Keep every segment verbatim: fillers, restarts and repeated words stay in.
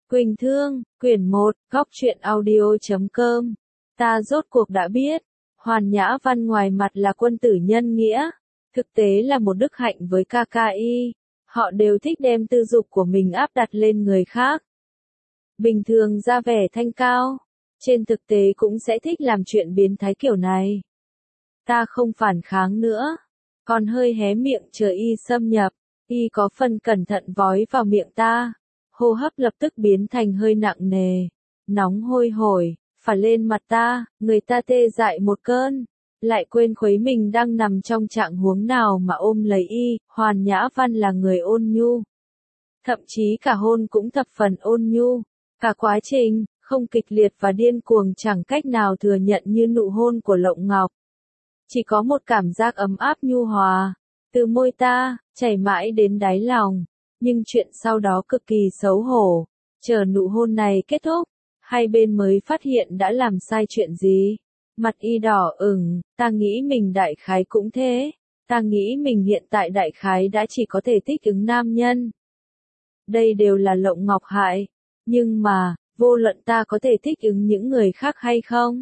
Quỳnh Thương, quyển một, góc truyện audio chấm com. Ta rốt cuộc đã biết, Hoàn Nhã Văn ngoài mặt là quân tử nhân nghĩa, thực tế là một đức hạnh với ca ca y. Họ đều thích đem tư dục của mình áp đặt lên người khác. Bình thường ra vẻ thanh cao, trên thực tế cũng sẽ thích làm chuyện biến thái kiểu này. Ta không phản kháng nữa, còn hơi hé miệng chờ y xâm nhập, y có phần cẩn thận vói vào miệng ta. Hô hấp lập tức biến thành hơi nặng nề, nóng hôi hổi, phả lên mặt ta, người ta tê dại một cơn, lại quên khuấy mình đang nằm trong trạng huống nào mà ôm lấy y. Hoàn Nhã Văn là người ôn nhu, thậm chí cả hôn cũng thập phần ôn nhu, cả quá trình, không kịch liệt và điên cuồng chẳng cách nào thừa nhận như nụ hôn của Lộng Ngọc. Chỉ có một cảm giác ấm áp nhu hòa, từ môi ta, chảy mãi đến đáy lòng. Nhưng chuyện sau đó cực kỳ xấu hổ, chờ nụ hôn này kết thúc, hai bên mới phát hiện đã làm sai chuyện gì. Mặt y đỏ ửng, ta nghĩ mình đại khái cũng thế, ta nghĩ mình hiện tại đại khái đã chỉ có thể thích ứng nam nhân. Đây đều là Lộng Ngọc hại, nhưng mà, vô luận ta có thể thích ứng những người khác hay không,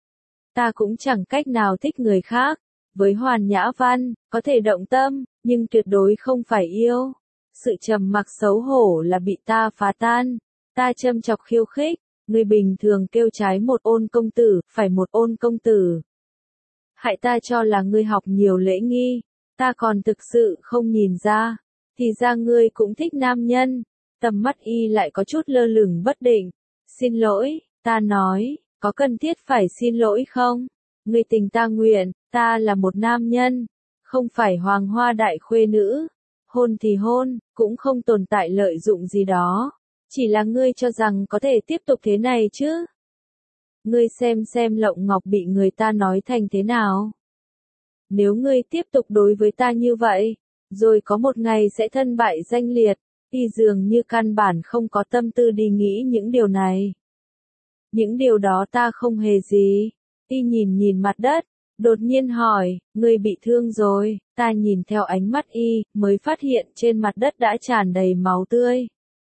ta cũng chẳng cách nào thích người khác. Với Hoàn Nhã Văn, có thể động tâm, nhưng tuyệt đối không phải yêu. Sự trầm mặc xấu hổ là bị ta phá tan. Ta châm chọc khiêu khích, người bình thường kêu trái một ôn công tử, phải một ôn công tử. Hại ta cho là ngươi học nhiều lễ nghi, ta còn thực sự không nhìn ra, thì ra ngươi cũng thích nam nhân. Tầm mắt y lại có chút lơ lửng bất định. Xin lỗi, ta nói, có cần thiết phải xin lỗi không? Ngươi tình ta nguyện, ta là một nam nhân, không phải hoàng hoa đại khuê nữ. Hôn thì hôn, cũng không tồn tại lợi dụng gì đó. Chỉ là ngươi cho rằng có thể tiếp tục thế này chứ. Ngươi xem xem Lộng Ngọc bị người ta nói thành thế nào. Nếu ngươi tiếp tục đối với ta như vậy, rồi có một ngày sẽ thân bại danh liệt, y dường như căn bản không có tâm tư đi nghĩ những điều này. Những điều đó ta không hề gì. Y nhìn nhìn mặt đất, đột nhiên hỏi, ngươi bị thương rồi. Ta nhìn theo ánh mắt y, mới phát hiện trên mặt đất đã tràn đầy máu tươi.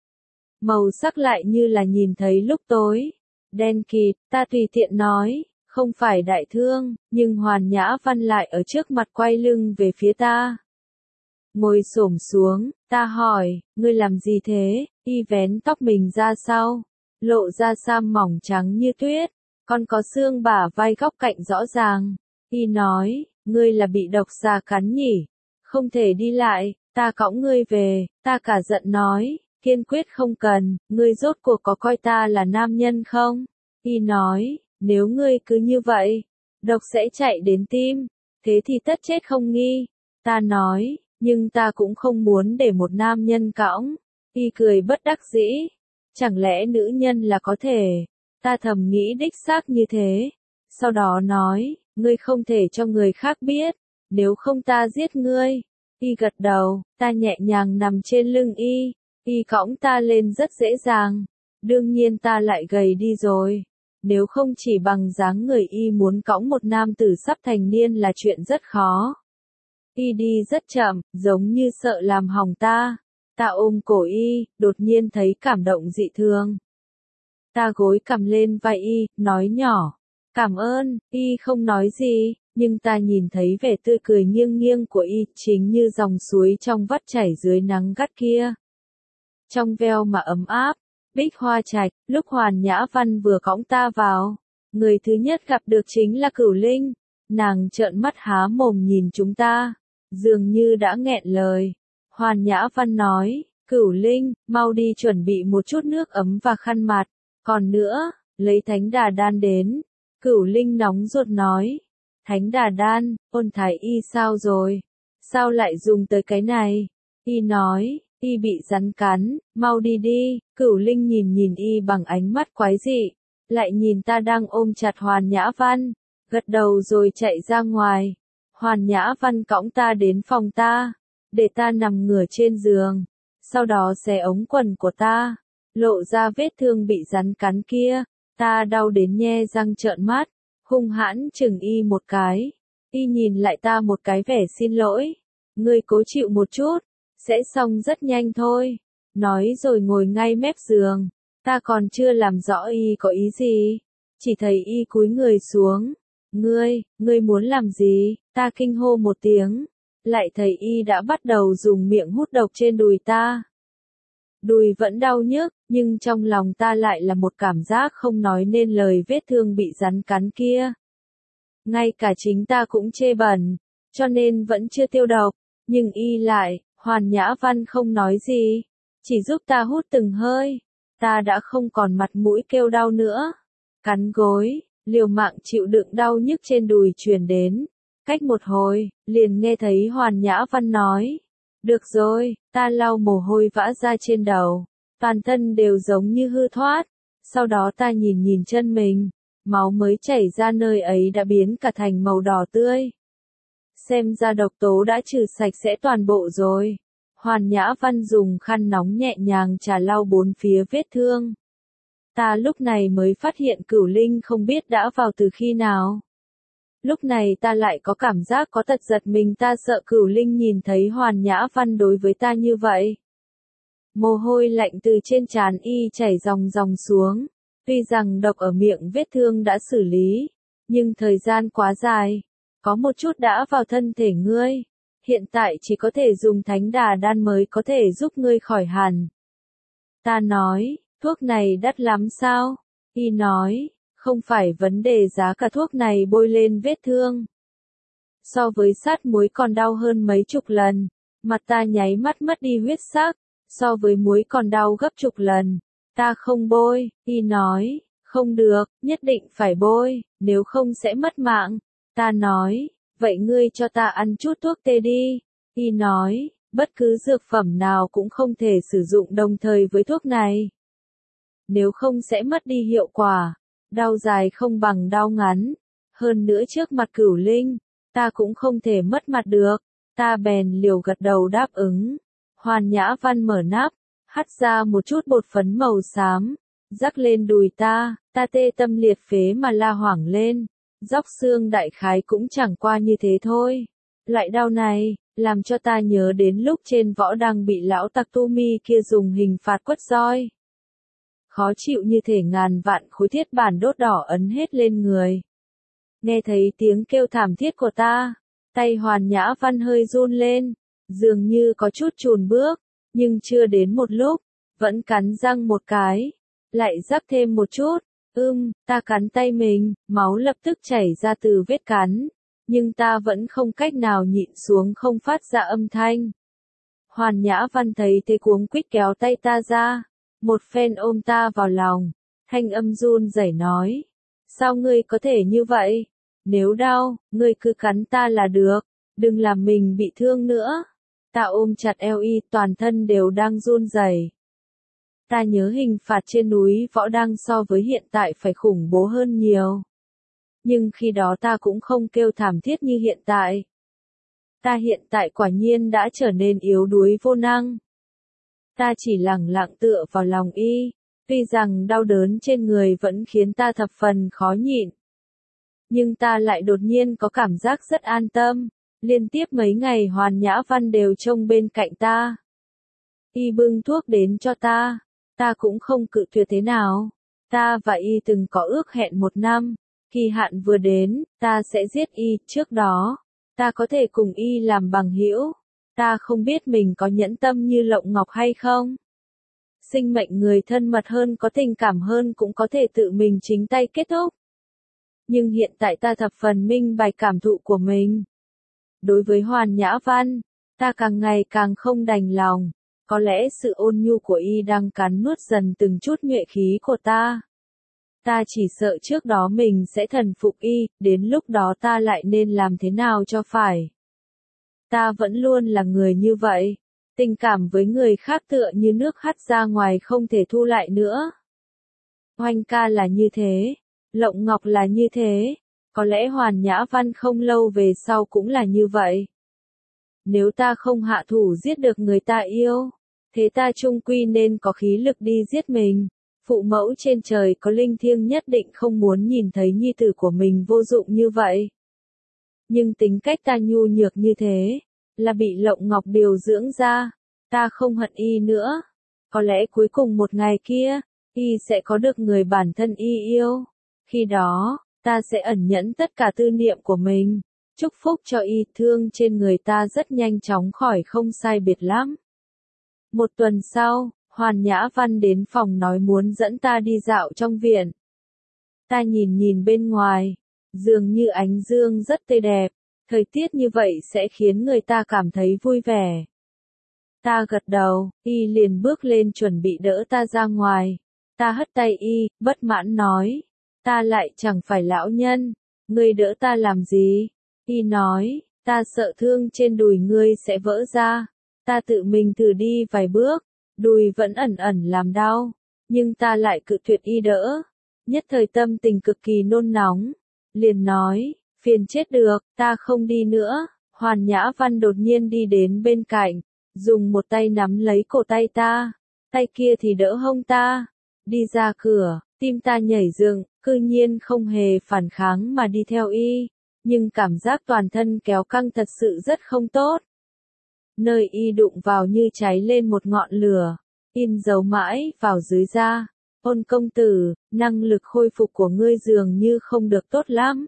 Màu sắc lại như là nhìn thấy lúc tối. Đen kịt, ta tùy tiện nói, không phải đại thương, nhưng Hoàn Nhã Văn lại ở trước mặt quay lưng về phía ta. Ngồi xổm xuống, ta hỏi, ngươi làm gì thế? Y vén tóc mình ra sau, lộ ra sam mỏng trắng như tuyết, còn có xương bả vai góc cạnh rõ ràng. Y nói, ngươi là bị độc xà cắn nhỉ? Không thể đi lại, ta cõng ngươi về. Ta cả giận nói, kiên quyết không cần, ngươi rốt cuộc có coi ta là nam nhân không? Y nói, nếu ngươi cứ như vậy, độc sẽ chạy đến tim, thế thì tất chết không nghi. Ta nói, nhưng ta cũng không muốn để một nam nhân cõng. Y cười bất đắc dĩ, chẳng lẽ nữ nhân là có thể? Ta thầm nghĩ đích xác như thế. Sau đó nói, ngươi không thể cho người khác biết, nếu không ta giết ngươi. Y gật đầu, ta nhẹ nhàng nằm trên lưng y, y cõng ta lên rất dễ dàng. Đương nhiên ta lại gầy đi rồi. Nếu không chỉ bằng dáng người y muốn cõng một nam tử sắp thành niên là chuyện rất khó. Y đi rất chậm, giống như sợ làm hỏng ta. Ta ôm cổ y, đột nhiên thấy cảm động dị thường. Ta gối cằm lên vai y, nói nhỏ, cảm ơn. Y không nói gì, nhưng ta nhìn thấy vẻ tươi cười nghiêng nghiêng của y, chính như dòng suối trong vắt chảy dưới nắng gắt kia. Trong veo mà ấm áp, Bích Hoa Trạch, lúc Hoàn Nhã Văn vừa cõng ta vào, người thứ nhất gặp được chính là Cửu Linh. Nàng trợn mắt há mồm nhìn chúng ta, dường như đã nghẹn lời. Hoàn Nhã Văn nói, Cửu Linh, mau đi chuẩn bị một chút nước ấm và khăn mặt, còn nữa, lấy Thánh Đà Đan đến. Cửu Linh nóng ruột nói, Thánh Đà Đan, ôn thái y sao rồi? Sao lại dùng tới cái này? Y nói, y bị rắn cắn, mau đi đi. Cửu Linh nhìn nhìn y bằng ánh mắt quái dị, lại nhìn ta đang ôm chặt Hoàn Nhã Văn, gật đầu rồi chạy ra ngoài. Hoàn Nhã Văn cõng ta đến phòng ta, để ta nằm ngửa trên giường, sau đó xé ống quần của ta, lộ ra vết thương bị rắn cắn kia. Ta đau đến nhe răng trợn mắt, hung hãn chừng y một cái. Y nhìn lại ta một cái vẻ xin lỗi, ngươi cố chịu một chút, sẽ xong rất nhanh thôi. Nói rồi ngồi ngay mép giường, Ta còn chưa làm rõ y có ý gì. Chỉ thấy y cúi người xuống. Ngươi, ngươi muốn làm gì? Ta kinh hô một tiếng. Lại thấy y đã bắt đầu dùng miệng hút độc trên đùi ta. Đùi vẫn đau nhức, nhưng trong lòng ta lại là một cảm giác không nói nên lời vết thương bị rắn cắn kia. Ngay cả chính ta cũng chê bẩn, cho nên vẫn chưa tiêu độc, nhưng y lại, Hoàn Nhã Văn không nói gì, chỉ giúp ta hút từng hơi. Ta đã không còn mặt mũi kêu đau nữa. Cắn gối, liều mạng chịu đựng đau nhức trên đùi truyền đến. Cách một hồi, liền nghe thấy Hoàn Nhã Văn nói. Được rồi, ta lau mồ hôi vã ra trên đầu. Toàn thân đều giống như hư thoát. Sau đó ta nhìn nhìn chân mình. Máu mới chảy ra nơi ấy đã biến cả thành màu đỏ tươi. Xem ra độc tố đã trừ sạch sẽ toàn bộ rồi. Hoàn Nhã Văn dùng khăn nóng nhẹ nhàng chà lau bốn phía vết thương. Ta lúc này mới phát hiện Cửu Linh không biết đã vào từ khi nào. Lúc này ta lại có cảm giác có tật giật mình, ta sợ Cửu Linh nhìn thấy Hoàn Nhã Văn đối với ta như vậy. Mồ hôi lạnh từ trên trán y chảy ròng ròng xuống. Tuy rằng độc ở miệng vết thương đã xử lý, nhưng thời gian quá dài, có một chút đã vào thân thể ngươi. Hiện tại chỉ có thể dùng thánh đà đan mới có thể giúp ngươi khỏi hẳn. Ta nói, thuốc này đắt lắm sao? Y nói, không phải vấn đề giá cả, thuốc này bôi lên vết thương. So với sát muối còn đau hơn mấy chục lần. Mặt ta nháy mắt mất đi huyết sắc, so với muối còn đau gấp chục lần. Ta không bôi, y nói, không được, nhất định phải bôi, nếu không sẽ mất mạng. Ta nói, vậy ngươi cho ta ăn chút thuốc tê đi. Y nói, bất cứ dược phẩm nào cũng không thể sử dụng đồng thời với thuốc này. Nếu không sẽ mất đi hiệu quả, đau dài không bằng đau ngắn. Hơn nữa trước mặt Cửu Linh, ta cũng không thể mất mặt được. Ta bèn liều gật đầu đáp ứng. Hoàn Nhã Văn mở nắp, hắt ra một chút bột phấn màu xám, rắc lên đùi ta, ta tê tâm liệt phế mà la hoảng lên. Róc xương đại khái cũng chẳng qua như thế thôi. Loại đau này, làm cho ta nhớ đến lúc trên võ đăng bị lão tặc Tu Mi kia dùng hình phạt quất roi. Khó chịu như thể ngàn vạn khối thiết bản đốt đỏ ấn hết lên người. Nghe thấy tiếng kêu thảm thiết của ta, tay Hoàn Nhã Văn hơi run lên, dường như có chút chùn bước, nhưng chưa đến một lúc, vẫn cắn răng một cái, lại rắc thêm một chút. Ưm, ta cắn tay mình, máu lập tức chảy ra từ vết cắn, nhưng ta vẫn không cách nào nhịn xuống không phát ra âm thanh. Hoàn Nhã Văn thấy thế cuống quýt kéo tay ta ra, một phen ôm ta vào lòng, thanh âm run rẩy nói, sao ngươi có thể như vậy? Nếu đau, ngươi cứ cắn ta là được, đừng làm mình bị thương nữa. Ta ôm chặt eo y, toàn thân đều đang run rẩy. Ta nhớ hình phạt trên núi Võ Đăng so với hiện tại phải khủng bố hơn nhiều. Nhưng khi đó ta cũng không kêu thảm thiết như hiện tại. Ta hiện tại quả nhiên đã trở nên yếu đuối vô năng. Ta chỉ lẳng lặng tựa vào lòng y, tuy rằng đau đớn trên người vẫn khiến ta thập phần khó nhịn. Nhưng ta lại đột nhiên có cảm giác rất an tâm, liên tiếp mấy ngày Hoàn Nhã Văn đều trông bên cạnh ta. Y bưng thuốc đến cho ta, ta cũng không cự tuyệt thế nào. Ta và y từng có ước hẹn một năm, kỳ hạn vừa đến, ta sẽ giết y, trước đó, ta có thể cùng y làm bằng hữu. Ta không biết mình có nhẫn tâm như Lộng Ngọc hay không. Sinh mệnh người thân mật hơn, có tình cảm hơn cũng có thể tự mình chính tay kết thúc. Nhưng hiện tại ta thập phần minh bạch cảm thụ của mình. Đối với Hoàn Nhã Văn, ta càng ngày càng không đành lòng. Có lẽ sự ôn nhu của y đang cắn nuốt dần từng chút nhuệ khí của ta. Ta chỉ sợ trước đó mình sẽ thần phục y, đến lúc đó ta lại nên làm thế nào cho phải. Ta vẫn luôn là người như vậy. Tình cảm với người khác tựa như nước hắt ra ngoài không thể thu lại nữa. Oanh ca là như thế. Lộng Ngọc là như thế. Có lẽ Hoàn Nhã Văn không lâu về sau cũng là như vậy. Nếu ta không hạ thủ giết được người ta yêu, thế ta chung quy nên có khí lực đi giết mình. Phụ mẫu trên trời có linh thiêng nhất định không muốn nhìn thấy nhi tử của mình vô dụng như vậy. Nhưng tính cách ta nhu nhược như thế, là bị Lộng Ngọc điều dưỡng ra. Ta không hận y nữa. Có lẽ cuối cùng một ngày kia, y sẽ có được người bản thân y yêu. Khi đó, ta sẽ ẩn nhẫn tất cả tư niệm của mình. Chúc phúc cho y, thương trên người ta rất nhanh chóng khỏi không sai biệt lắm. Một tuần sau, Hoàn Nhã Văn đến phòng nói muốn dẫn ta đi dạo trong viện. Ta nhìn nhìn bên ngoài, dường như ánh dương rất tươi đẹp, thời tiết như vậy sẽ khiến người ta cảm thấy vui vẻ. Ta gật đầu, y liền bước lên chuẩn bị đỡ ta ra ngoài. Ta hất tay y, bất mãn nói, ta lại chẳng phải lão nhân, ngươi đỡ ta làm gì? Y nói, ta sợ thương trên đùi ngươi sẽ vỡ ra. Ta tự mình thử đi vài bước, đùi vẫn ẩn ẩn làm đau, nhưng ta lại cự tuyệt y đỡ. Nhất thời tâm tình cực kỳ nôn nóng, liền nói, phiền chết được, ta không đi nữa. Hoàn Nhã Văn đột nhiên đi đến bên cạnh, dùng một tay nắm lấy cổ tay ta, tay kia thì đỡ hông ta. Đi ra cửa, tim ta nhảy dựng, cư nhiên không hề phản kháng mà đi theo y, nhưng cảm giác toàn thân kéo căng thật sự rất không tốt. Nơi y đụng vào như cháy lên một ngọn lửa, in dấu mãi vào dưới da. Ôn công tử, năng lực khôi phục của ngươi dường như không được tốt lắm.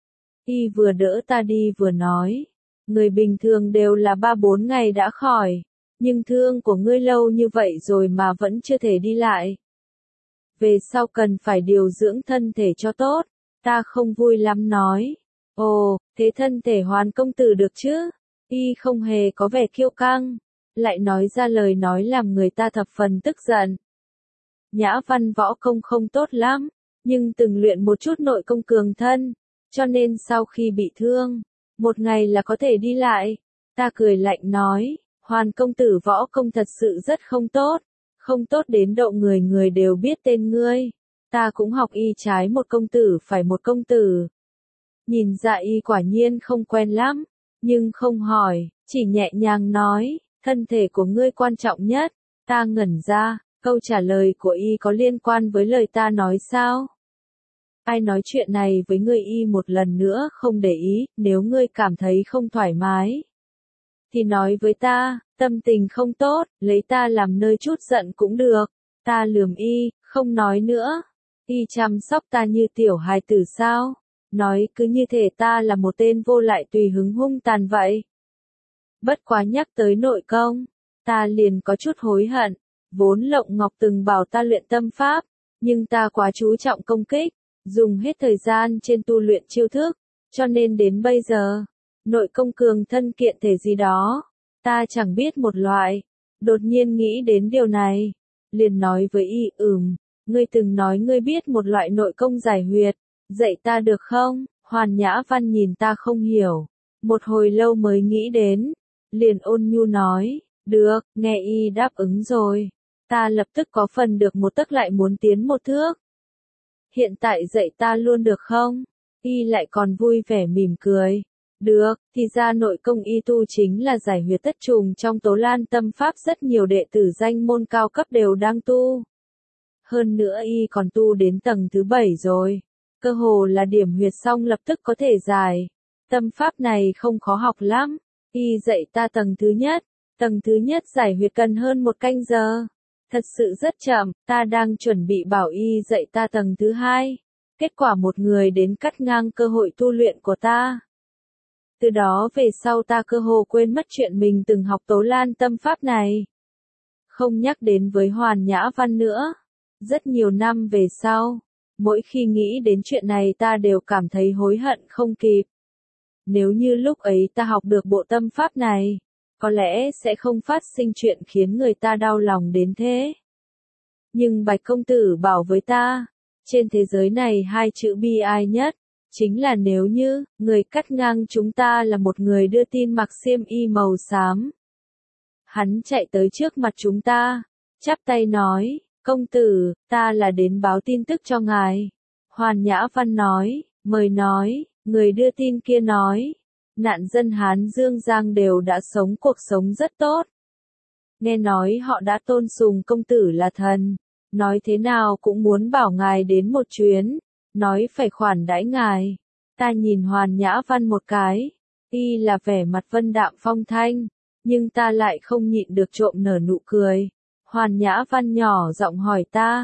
Y vừa đỡ ta đi vừa nói, người bình thường đều là ba bốn ngày đã khỏi, nhưng thương của ngươi lâu như vậy rồi mà vẫn chưa thể đi lại. Về sau cần phải điều dưỡng thân thể cho tốt. Ta không vui lắm nói, ồ, thế thân thể Hoàn công tử được chứ? Y không hề có vẻ kiêu căng, lại nói ra lời nói làm người ta thập phần tức giận. Nhã Văn võ công không tốt lắm, nhưng từng luyện một chút nội công cường thân, cho nên sau khi bị thương, một ngày là có thể đi lại. Ta cười lạnh nói, Hoàn công tử võ công thật sự rất không tốt, không tốt đến độ người người đều biết tên ngươi. Ta cũng học y trái một công tử phải một công tử. Nhìn ra y quả nhiên không quen lắm, nhưng không hỏi, chỉ nhẹ nhàng nói, thân thể của ngươi quan trọng nhất. Ta ngẩn ra, câu trả lời của y có liên quan với lời ta nói sao? Ai nói chuyện này với ngươi? Y một lần nữa không để ý, nếu ngươi cảm thấy không thoải mái, thì nói với ta, tâm tình không tốt, lấy ta làm nơi trút giận cũng được. Ta lườm y, không nói nữa. Y chăm sóc ta như tiểu hài tử sao? Nói cứ như thể ta là một tên vô lại tùy hứng hung tàn vậy. Bất quá nhắc tới nội công, ta liền có chút hối hận. Vốn Lộng Ngọc từng bảo ta luyện tâm pháp, nhưng ta quá chú trọng công kích, dùng hết thời gian trên tu luyện chiêu thức, cho nên đến bây giờ, nội công cường thân kiện thể gì đó, ta chẳng biết một loại. Đột nhiên nghĩ đến điều này, liền nói với y, ừm, ngươi từng nói ngươi biết một loại nội công giải huyệt, dạy ta được không? Hoàn Nhã Văn nhìn ta không hiểu, một hồi lâu mới nghĩ đến, liền ôn nhu nói, được. Nghe y đáp ứng rồi, ta lập tức có phần được một tấc lại muốn tiến một thước. Hiện tại dạy ta luôn được không? Y lại còn vui vẻ mỉm cười. Được, thì ra nội công y tu chính là giải huyệt tất trùng trong Tố Lan tâm pháp, rất nhiều đệ tử danh môn cao cấp đều đang tu. Hơn nữa y còn tu đến tầng thứ bảy rồi, cơ hồ là điểm huyệt xong lập tức có thể giải. Tâm pháp này không khó học lắm, y dạy ta tầng thứ nhất, tầng thứ nhất giải huyệt cần hơn một canh giờ. Thật sự rất chậm, ta đang chuẩn bị bảo y dạy ta tầng thứ hai. Kết quả một người đến cắt ngang cơ hội tu luyện của ta. Từ đó về sau ta cơ hồ quên mất chuyện mình từng học Tố Lan tâm pháp này. Không nhắc đến với Hoàn Nhã Văn nữa. Rất nhiều năm về sau, mỗi khi nghĩ đến chuyện này ta đều cảm thấy hối hận không kịp. Nếu như lúc ấy ta học được bộ tâm pháp này, có lẽ sẽ không phát sinh chuyện khiến người ta đau lòng đến thế. Nhưng Bạch công tử bảo với ta, trên thế giới này hai chữ bi ai nhất, chính là nếu như, người cắt ngang chúng ta là một người đưa tin mặc xiêm y màu xám. Hắn chạy tới trước mặt chúng ta, chắp tay nói, công tử, ta là đến báo tin tức cho ngài. Hoàn Nhã Văn nói, mời nói, người đưa tin kia nói, nạn dân Hán Dương Giang đều đã sống cuộc sống rất tốt. Nghe nói họ đã tôn sùng công tử là thần, nói thế nào cũng muốn bảo ngài đến một chuyến, nói phải khoản đãi ngài. Ta nhìn Hoàn Nhã Văn một cái, y là vẻ mặt vân đạm phong thanh, nhưng ta lại không nhịn được trộm nở nụ cười. Hoàn Nhã Văn nhỏ giọng hỏi ta,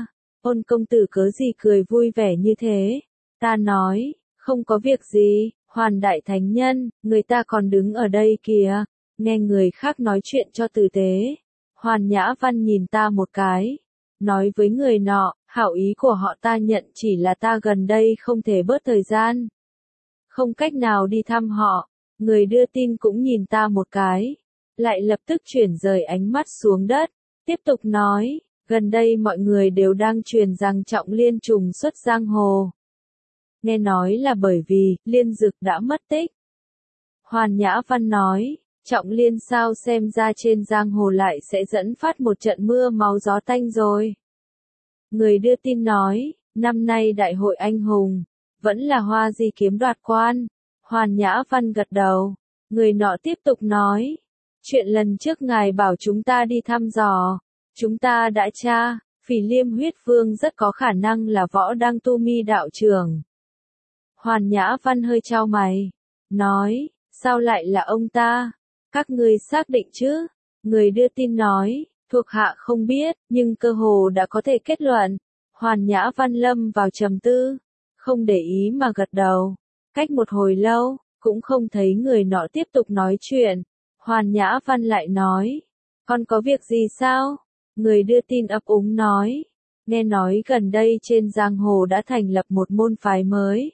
Ôn công tử cớ gì cười vui vẻ như thế? Ta nói, không có việc gì, Hoàn đại thánh nhân, người ta còn đứng ở đây kìa, nghe người khác nói chuyện cho tử tế. Hoàn Nhã Văn nhìn ta một cái, nói với người nọ, hảo ý của họ ta nhận chỉ là ta gần đây không thể bớt thời gian. Không cách nào đi thăm họ, người đưa tin cũng nhìn ta một cái, lại lập tức chuyển rời ánh mắt xuống đất, tiếp tục nói, gần đây mọi người đều đang truyền rằng Trọng Liên trùng xuất giang hồ. Nghe nói là bởi vì, Liên Dực đã mất tích. Hoàn Nhã Văn nói, Trọng Liên sao xem ra trên giang hồ lại sẽ dẫn phát một trận mưa máu gió tanh rồi. Người đưa tin nói, năm nay đại hội anh hùng, vẫn là Hoa Di kiếm đoạt quan. Hoàn Nhã Văn gật đầu, người nọ tiếp tục nói, chuyện lần trước ngài bảo chúng ta đi thăm dò, chúng ta đã tra, Phỉ Liêm huyết vương rất có khả năng là Võ Đăng Tu Mi đạo trưởng. Hoàn Nhã Văn hơi chau mày, nói, sao lại là ông ta? Các ngươi xác định chứ? Người đưa tin nói, thuộc hạ không biết, nhưng cơ hồ đã có thể kết luận. Hoàn Nhã Văn lâm vào trầm tư, không để ý mà gật đầu. Cách một hồi lâu, cũng không thấy người nọ tiếp tục nói chuyện. Hoàn Nhã Văn lại nói, còn có việc gì sao? Người đưa tin ấp úng nói, nghe nói gần đây trên giang hồ đã thành lập một môn phái mới.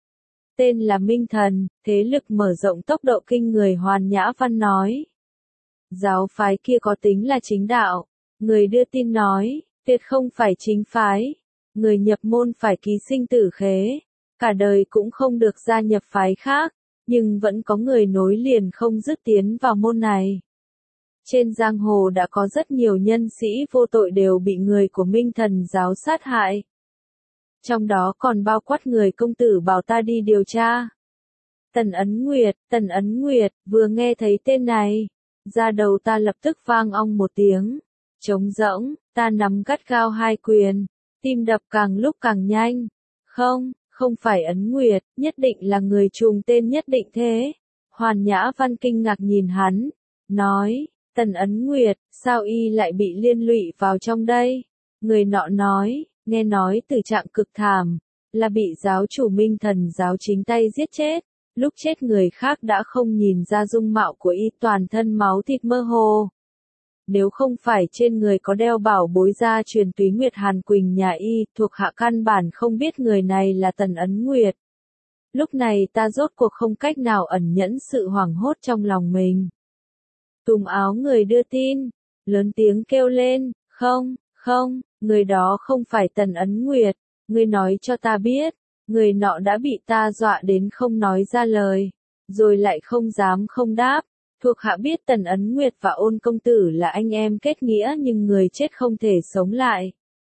Tên là Minh Thần, thế lực mở rộng tốc độ kinh người. Hoàn Nhã Văn nói. Giáo phái kia có tính là chính đạo. Người đưa tin nói, tuyệt không phải chính phái. Người nhập môn phải ký sinh tử khế. Cả đời cũng không được gia nhập phái khác, nhưng vẫn có người nối liền không dứt tiến vào môn này. Trên giang hồ đã có rất nhiều nhân sĩ vô tội đều bị người của Minh Thần giáo sát hại. Trong đó còn bao quát người công tử bảo ta đi điều tra. Tần Ấn Nguyệt, Tần Ấn Nguyệt, vừa nghe thấy tên này, da đầu ta lập tức vang ong một tiếng. Trống rỗng, ta nắm gắt gao hai quyền, tim đập càng lúc càng nhanh. Không, không phải Ấn Nguyệt, nhất định là người trùng tên nhất định thế. Hoàn Nhã Văn kinh ngạc nhìn hắn, nói, Tần Ấn Nguyệt, sao y lại bị liên lụy vào trong đây? Người nọ nói, nghe nói tử trạng cực thảm, là bị giáo chủ Minh Thần giáo chính tay giết chết, lúc chết người khác đã không nhìn ra dung mạo của y, toàn thân máu thịt mơ hồ. Nếu không phải trên người có đeo bảo bối gia truyền Túy Nguyệt Hàn Quỳnh nhà y, thuộc hạ căn bản không biết người này là Tần Ấn Nguyệt. Lúc này ta rốt cuộc không cách nào ẩn nhẫn sự hoảng hốt trong lòng mình. Tùm áo người đưa tin, lớn tiếng kêu lên, không, không, người đó không phải Tần Ấn Nguyệt, ngươi nói cho ta biết. Người nọ đã bị ta dọa đến không nói ra lời, rồi lại không dám không đáp. Thuộc hạ biết Tần Ấn Nguyệt và Ôn công tử là anh em kết nghĩa, nhưng người chết không thể sống lại.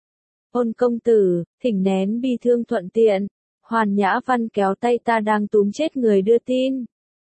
Ôn công tử, thỉnh nén bi thương thuận tiện. Hoàn Nhã Văn kéo tay ta đang túm chết người đưa tin.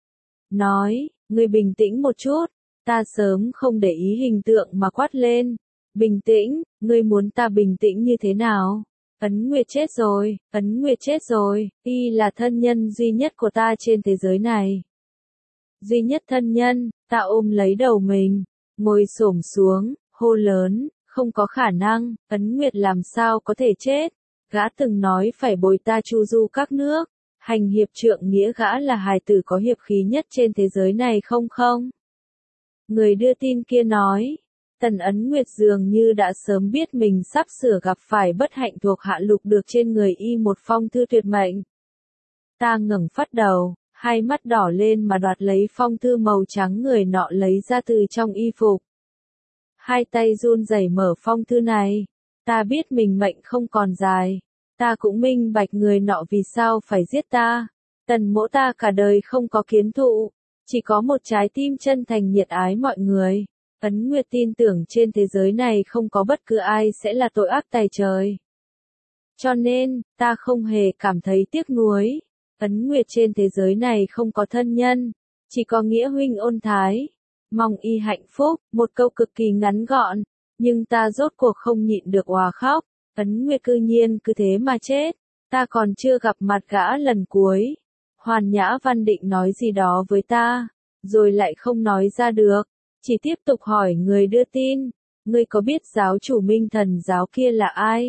Nói, ngươi bình tĩnh một chút. Ta sớm không để ý hình tượng mà quát lên. Bình tĩnh, ngươi muốn ta bình tĩnh như thế nào? Ấn Nguyệt chết rồi, Ấn Nguyệt chết rồi, y là thân nhân duy nhất của ta trên thế giới này. Duy nhất thân nhân, ta ôm lấy đầu mình, ngồi xổm xuống, hô lớn, không có khả năng, Ấn Nguyệt làm sao có thể chết? Gã từng nói phải bồi ta chu du các nước, hành hiệp trượng nghĩa, gã là hài tử có hiệp khí nhất trên thế giới này không không? Người đưa tin kia nói, Tần Ấn Nguyệt dường như đã sớm biết mình sắp sửa gặp phải bất hạnh, thuộc hạ lục được trên người y một phong thư tuyệt mệnh. Ta ngẩng phát đầu, hai mắt đỏ lên mà đoạt lấy phong thư màu trắng người nọ lấy ra từ trong y phục. Hai tay run rẩy mở phong thư này. Ta biết mình mệnh không còn dài. Ta cũng minh bạch người nọ vì sao phải giết ta. Tần mỗ ta cả đời không có kiến thụ, chỉ có một trái tim chân thành nhiệt ái mọi người. Ấn Nguyệt tin tưởng trên thế giới này không có bất cứ ai sẽ là tội ác tày trời. Cho nên, ta không hề cảm thấy tiếc nuối. Ấn Nguyệt trên thế giới này không có thân nhân, chỉ có nghĩa huynh Ôn Thái. Mong y hạnh phúc, một câu cực kỳ ngắn gọn, nhưng ta rốt cuộc không nhịn được òa khóc. Ấn Nguyệt cư nhiên cứ thế mà chết, ta còn chưa gặp mặt gã lần cuối. Hoàn Nhã Văn định nói gì đó với ta, rồi lại không nói ra được, chỉ tiếp tục hỏi người đưa tin, ngươi có biết giáo chủ Minh Thần giáo kia là ai?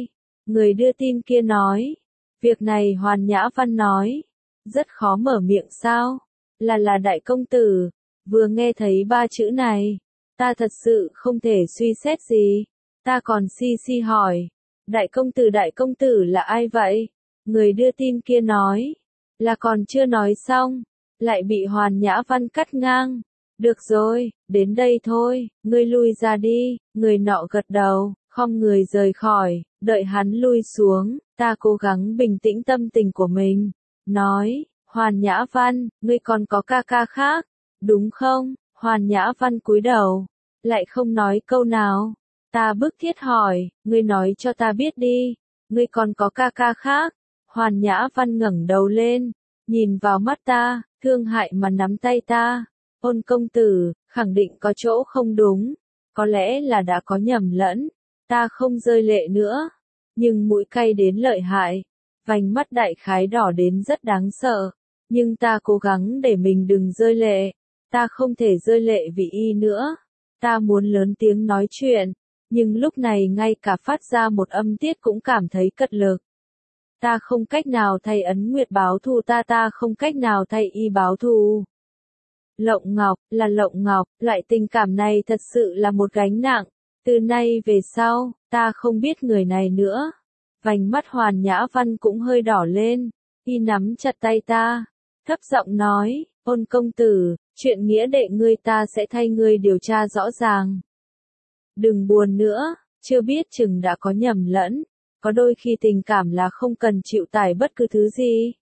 Người đưa tin kia nói. Việc này Hoàn Nhã Văn nói. Rất khó mở miệng sao? Là là đại công tử. Vừa nghe thấy ba chữ này. Ta thật sự không thể suy xét gì. Ta còn si si hỏi. Đại công tử đại công tử là ai vậy? Người đưa tin kia nói. Là còn chưa nói xong. Lại bị Hoàn Nhã Văn cắt ngang. Được rồi, đến đây thôi, ngươi lui ra đi. Người nọ gật đầu, khom người rời khỏi. Đợi hắn lui xuống, ta cố gắng bình tĩnh tâm tình của mình. Nói, Hoàn Nhã Văn, ngươi còn có ca ca khác, đúng không? Hoàn Nhã Văn cúi đầu, lại không nói câu nào. Ta bức thiết hỏi, ngươi nói cho ta biết đi, ngươi còn có ca ca khác. Hoàn Nhã Văn ngẩng đầu lên, nhìn vào mắt ta, thương hại mà nắm tay ta. Ôn công tử, khẳng định có chỗ không đúng, có lẽ là đã có nhầm lẫn. Ta không rơi lệ nữa, nhưng mũi cay đến lợi hại, vành mắt đại khái đỏ đến rất đáng sợ, nhưng ta cố gắng để mình đừng rơi lệ. Ta không thể rơi lệ vì y nữa. Ta muốn lớn tiếng nói chuyện, nhưng lúc này ngay cả phát ra một âm tiết cũng cảm thấy cật lực. Ta không cách nào thay Ấn Nguyệt báo thù, ta ta không cách nào thay y báo thù. Lộng Ngọc, là Lộng Ngọc, loại tình cảm này thật sự là một gánh nặng. Từ nay về sau, ta không biết người này nữa. Vành mắt Hoàn Nhã Văn cũng hơi đỏ lên, y nắm chặt tay ta, thấp giọng nói, ôn công tử, chuyện nghĩa đệ ngươi ta sẽ thay ngươi điều tra rõ ràng. Đừng buồn nữa, chưa biết chừng đã có nhầm lẫn, có đôi khi tình cảm là không cần chịu tải bất cứ thứ gì.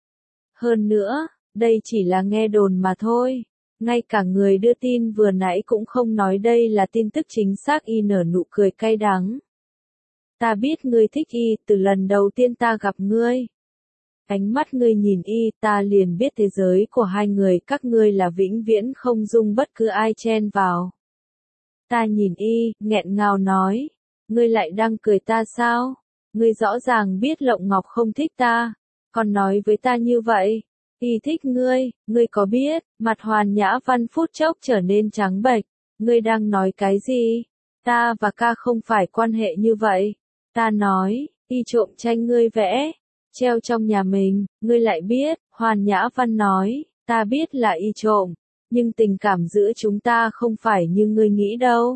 Hơn nữa, đây chỉ là nghe đồn mà thôi. Ngay cả người đưa tin vừa nãy cũng không nói đây là tin tức chính xác. Y nở nụ cười cay đắng. Ta biết ngươi thích y, từ lần đầu tiên ta gặp ngươi. Ánh mắt ngươi nhìn y, ta liền biết thế giới của hai người các ngươi là vĩnh viễn không dung bất cứ ai chen vào. Ta nhìn y, nghẹn ngào nói, ngươi lại đang cười ta sao? Ngươi rõ ràng biết Lộng Ngọc không thích ta, còn nói với ta như vậy. Y thích ngươi, ngươi có biết? Mặt Hoàn Nhã Văn phút chốc trở nên trắng bệch. Ngươi đang nói cái gì? Ta và ca không phải quan hệ như vậy. Ta nói, y trộm tranh ngươi vẽ, treo trong nhà mình, ngươi lại biết. Hoàn Nhã Văn nói, ta biết là y trộm, nhưng tình cảm giữa chúng ta không phải như ngươi nghĩ đâu.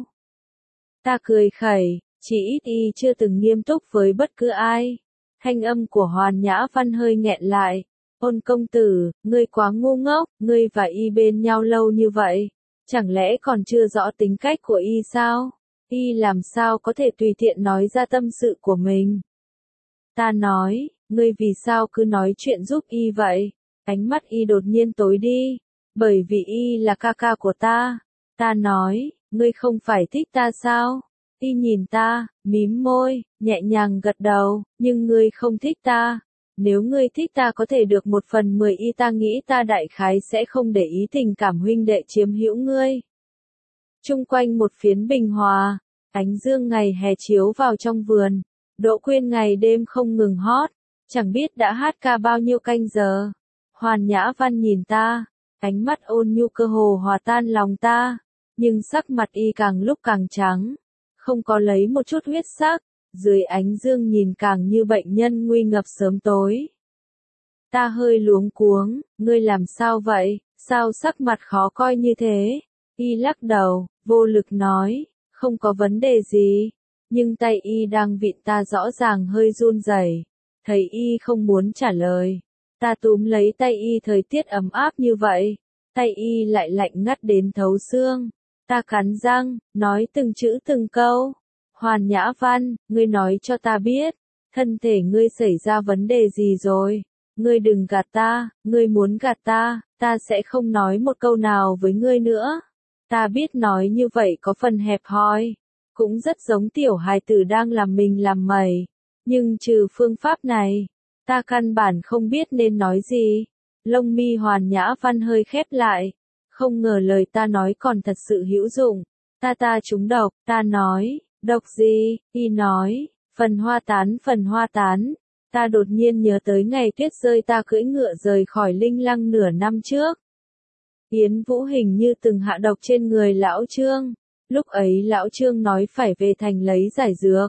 Ta cười khẩy, chỉ ít y chưa từng nghiêm túc với bất cứ ai. Thanh âm của Hoàn Nhã Văn hơi nghẹn lại. Ôn công tử, ngươi quá ngu ngốc, ngươi và y bên nhau lâu như vậy, chẳng lẽ còn chưa rõ tính cách của y sao? Y làm sao có thể tùy tiện nói ra tâm sự của mình? Ta nói, ngươi vì sao cứ nói chuyện giúp y vậy? Ánh mắt y đột nhiên tối đi, bởi vì y là ca ca của ta. Ta nói, ngươi không phải thích ta sao? Y nhìn ta, mím môi, nhẹ nhàng gật đầu, nhưng ngươi không thích ta. Nếu ngươi thích ta có thể được một phần mười y, ta nghĩ ta đại khái sẽ không để ý tình cảm huynh đệ chiếm hữu ngươi. Chung quanh một phiến bình hòa, ánh dương ngày hè chiếu vào trong vườn, Đỗ Quyên ngày đêm không ngừng hót, chẳng biết đã hát ca bao nhiêu canh giờ. Hoàn Nhã Văn nhìn ta, ánh mắt ôn nhu cơ hồ hòa tan lòng ta, nhưng sắc mặt y càng lúc càng trắng, không có lấy một chút huyết sắc. Dưới ánh dương nhìn càng như bệnh nhân nguy ngập sớm tối. Ta hơi luống cuống, ngươi làm sao vậy, sao sắc mặt khó coi như thế? Y lắc đầu, vô lực nói, không có vấn đề gì, nhưng tay y đang vịn ta rõ ràng hơi run rẩy. Thấy y không muốn trả lời, ta túm lấy tay y, thời tiết ấm áp như vậy, tay y lại lạnh ngắt đến thấu xương. Ta cắn răng, nói từng chữ từng câu. Hoàn Nhã Văn, ngươi nói cho ta biết, thân thể ngươi xảy ra vấn đề gì rồi? Ngươi đừng gạt ta, ngươi muốn gạt ta, ta sẽ không nói một câu nào với ngươi nữa. Ta biết nói như vậy có phần hẹp hòi, cũng rất giống tiểu hài tử đang làm mình làm mẩy, nhưng trừ phương pháp này, ta căn bản không biết nên nói gì. Lông mi Hoàn Nhã Văn hơi khép lại, không ngờ lời ta nói còn thật sự hữu dụng. Ta ta trúng độc, ta nói. Độc gì? Y nói, phần hoa tán phần hoa tán. Ta đột nhiên nhớ tới ngày tuyết rơi ta cưỡi ngựa rời khỏi Linh Lăng nửa năm trước. Yến Vũ hình như từng hạ độc trên người lão Trương. Lúc ấy lão Trương nói phải về thành lấy giải dược.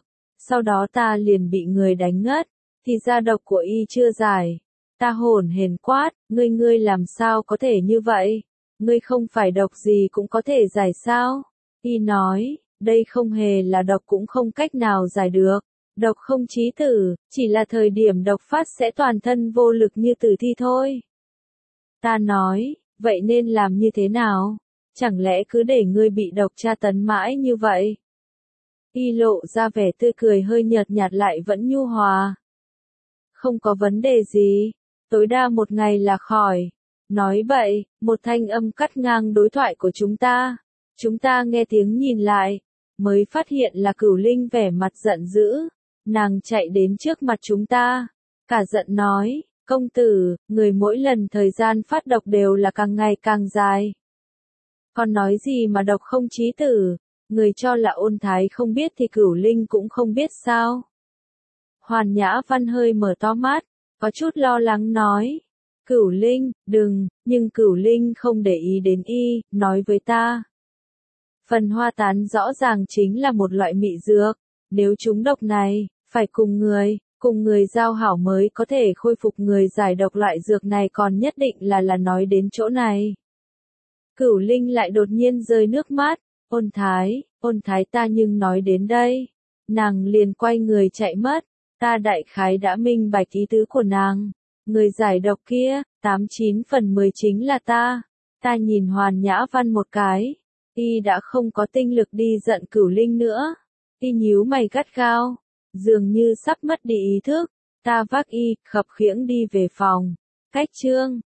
Sau đó ta liền bị người đánh ngất, thì ra độc của y chưa giải. Ta hồn hển quát, ngươi ngươi làm sao có thể như vậy? Ngươi không phải độc gì cũng có thể giải sao? Y nói, đây không hề là độc cũng không cách nào giải được. Độc không chí tử, chỉ là thời điểm độc phát sẽ toàn thân vô lực như tử thi thôi. Ta nói, vậy nên làm như thế nào? Chẳng lẽ cứ để ngươi bị độc tra tấn mãi như vậy? Y lộ ra vẻ tươi cười hơi nhợt nhạt lại vẫn nhu hòa. Không có vấn đề gì, tối đa một ngày là khỏi. Nói vậy, một thanh âm cắt ngang đối thoại của chúng ta. Chúng ta nghe tiếng nhìn lại, mới phát hiện là Cửu Linh vẻ mặt giận dữ. Nàng chạy đến trước mặt chúng ta, cả giận nói, công tử, người mỗi lần thời gian phát độc đều là càng ngày càng dài. Còn nói gì mà độc không chí tử, người cho là Ôn Thái không biết thì Cửu Linh cũng không biết sao. Hoàn Nhã Văn hơi mở to mắt, có chút lo lắng nói, Cửu Linh, đừng, nhưng Cửu Linh không để ý đến y, nói với ta. Phần hoa tán rõ ràng chính là một loại mị dược, nếu trúng độc này, phải cùng người, cùng người giao hảo mới có thể khôi phục người giải độc loại dược này còn nhất định là là nói đến chỗ này. Cửu Linh lại đột nhiên rơi nước mắt, Ôn Thái, Ôn Thái ta nhưng nói đến đây. Nàng liền quay người chạy mất, ta đại khái đã minh bạch ý tứ của nàng. Người giải độc kia, tám chín phần mười chính là ta. Ta nhìn Hoàn Nhã Văn một cái, y đã không có tinh lực đi giận Cửu Linh nữa. Y nhíu mày gắt gao, dường như sắp mất đi ý thức. Ta vác y, khập khiễng đi về phòng. Cách chương